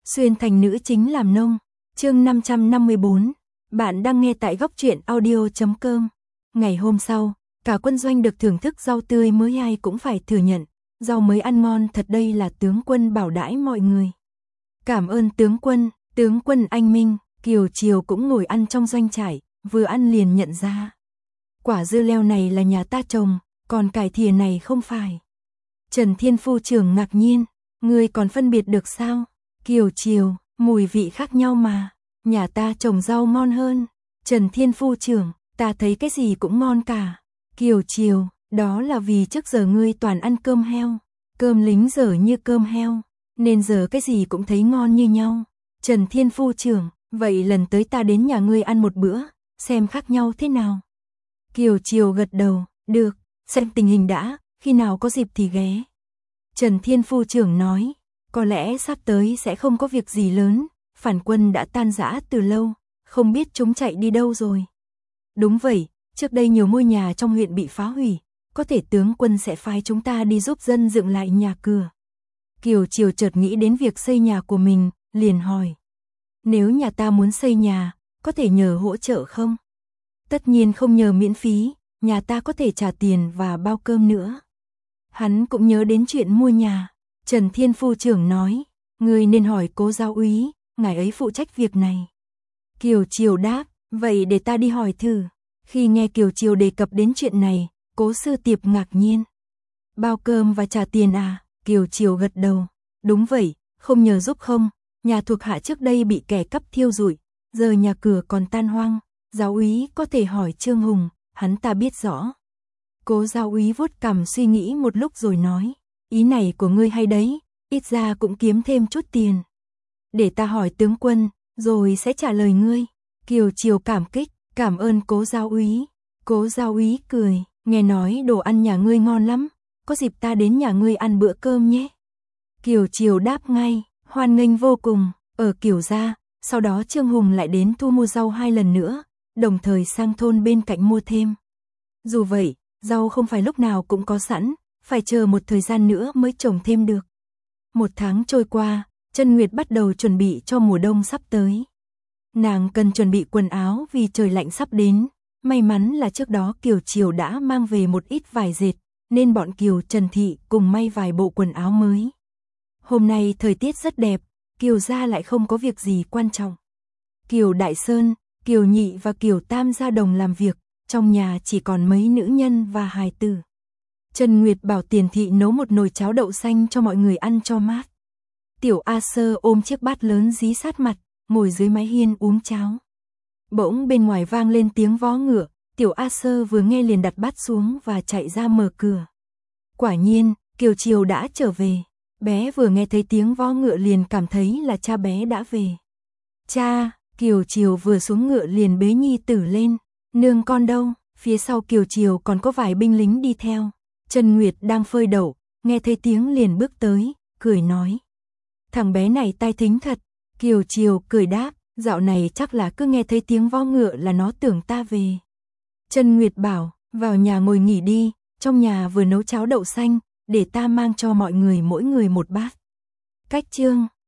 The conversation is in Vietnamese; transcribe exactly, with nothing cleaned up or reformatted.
Xuyên thành nữ chính làm nông. Chương năm trăm năm mươi bốn. Bạn đang nghe tại góc truyện audio chấm com. Ngày hôm sau, cả quân doanh được thưởng thức rau tươi mới, ai cũng phải thừa nhận, rau mới ăn ngon thật, đây là tướng quân bảo đãi mọi người. Cảm ơn tướng quân, tướng quân anh minh. Kiều Triều cũng ngồi ăn trong doanh trại, vừa ăn liền nhận ra. Quả dưa leo này là nhà ta trồng, còn cải thìa này không phải. Trần Thiên Phu trưởng ngạc nhiên, ngươi còn phân biệt được sao? Kiều Triều, mùi vị khác nhau mà, nhà ta trồng rau ngon hơn. Trần Thiên Phu trưởng, ta thấy cái gì cũng ngon cả. Kiều Triều, đó là vì trước giờ ngươi toàn ăn cơm heo, cơm lính dở như cơm heo, nên giờ cái gì cũng thấy ngon như nhau. Trần Thiên Phu trưởng, vậy lần tới ta đến nhà ngươi ăn một bữa, xem khác nhau thế nào. Kiều Triều gật đầu, được, xem tình hình đã, khi nào có dịp thì ghé. Trần Thiên Phu trưởng nói, có lẽ sắp tới sẽ không có việc gì lớn, phản quân đã tan rã từ lâu, không biết chúng chạy đi đâu rồi. Đúng vậy, trước đây nhiều ngôi nhà trong huyện bị phá hủy, có thể tướng quân sẽ phái chúng ta đi giúp dân dựng lại nhà cửa. Kiều Triều chợt nghĩ đến việc xây nhà của mình, liền hỏi. Nếu nhà ta muốn xây nhà, có thể nhờ hỗ trợ không? Tất nhiên không nhờ miễn phí, nhà ta có thể trả tiền và bao cơm nữa. Hắn cũng nhớ đến chuyện mua nhà. Trần Thiên Phu trưởng nói, ngươi nên hỏi Cố giáo úy, ngài ấy phụ trách việc này. Kiều Triều đáp, vậy để ta đi hỏi thử. Khi nghe Kiều Triều đề cập đến chuyện này, Cố Sư Tiệp ngạc nhiên. Bao cơm và trả tiền à? Kiều Triều gật đầu, đúng vậy, không nhờ giúp không, nhà thuộc hạ trước đây bị kẻ cắp thiêu rụi, giờ nhà cửa còn tan hoang, giáo úy có thể hỏi Trương Hùng, hắn ta biết rõ. Cố giáo úy vuốt cằm suy nghĩ một lúc rồi nói, ý này của ngươi hay đấy, ít ra cũng kiếm thêm chút tiền. Để ta hỏi tướng quân, rồi sẽ trả lời ngươi. Kiều Triều cảm kích, cảm ơn Cố giáo úy. Cố giáo úy cười, nghe nói đồ ăn nhà ngươi ngon lắm, có dịp ta đến nhà ngươi ăn bữa cơm nhé. Kiều Triều đáp ngay, hoan nghênh vô cùng. Ở Kiều gia, sau đó Trương Hùng lại đến thu mua rau hai lần nữa, đồng thời sang thôn bên cạnh mua thêm. Dù vậy, rau không phải lúc nào cũng có sẵn, phải chờ một thời gian nữa mới trồng thêm được. Một tháng trôi qua, Trân Nguyệt bắt đầu chuẩn bị cho mùa đông sắp tới. Nàng cần chuẩn bị quần áo vì trời lạnh sắp đến, may mắn là trước đó Kiều Triều đã mang về một ít vải dệt, nên bọn Kiều Trần Thị cùng may vài bộ quần áo mới. Hôm nay thời tiết rất đẹp, Kiều gia lại không có việc gì quan trọng. Kiều Đại Sơn, Kiều Nhị và Kiều Tam ra đồng làm việc, trong nhà chỉ còn mấy nữ nhân và hài tử. Trần Nguyệt bảo Tiền Thị nấu một nồi cháo đậu xanh cho mọi người ăn cho mát. Tiểu A Sơ ôm chiếc bát lớn dí sát mặt, ngồi dưới mái hiên uống cháo. Bỗng bên ngoài vang lên tiếng vó ngựa, Tiểu A Sơ vừa nghe liền đặt bát xuống và chạy ra mở cửa. Quả nhiên, Kiều Triều đã trở về. Bé vừa nghe thấy tiếng vó ngựa liền cảm thấy là cha bé đã về. Cha, Kiều Triều vừa xuống ngựa liền bế nhi tử lên. Nương con đâu? Phía sau Kiều Triều còn có vài binh lính đi theo. Trần Nguyệt đang phơi đậu, nghe thấy tiếng liền bước tới, cười nói. Thằng bé này tai thính thật. Kiều Triều cười đáp, dạo này chắc là cứ nghe thấy tiếng vó ngựa là nó tưởng ta về. Trần Nguyệt bảo, vào nhà ngồi nghỉ đi, trong nhà vừa nấu cháo đậu xanh, để ta mang cho mọi người mỗi người một bát. Cách chương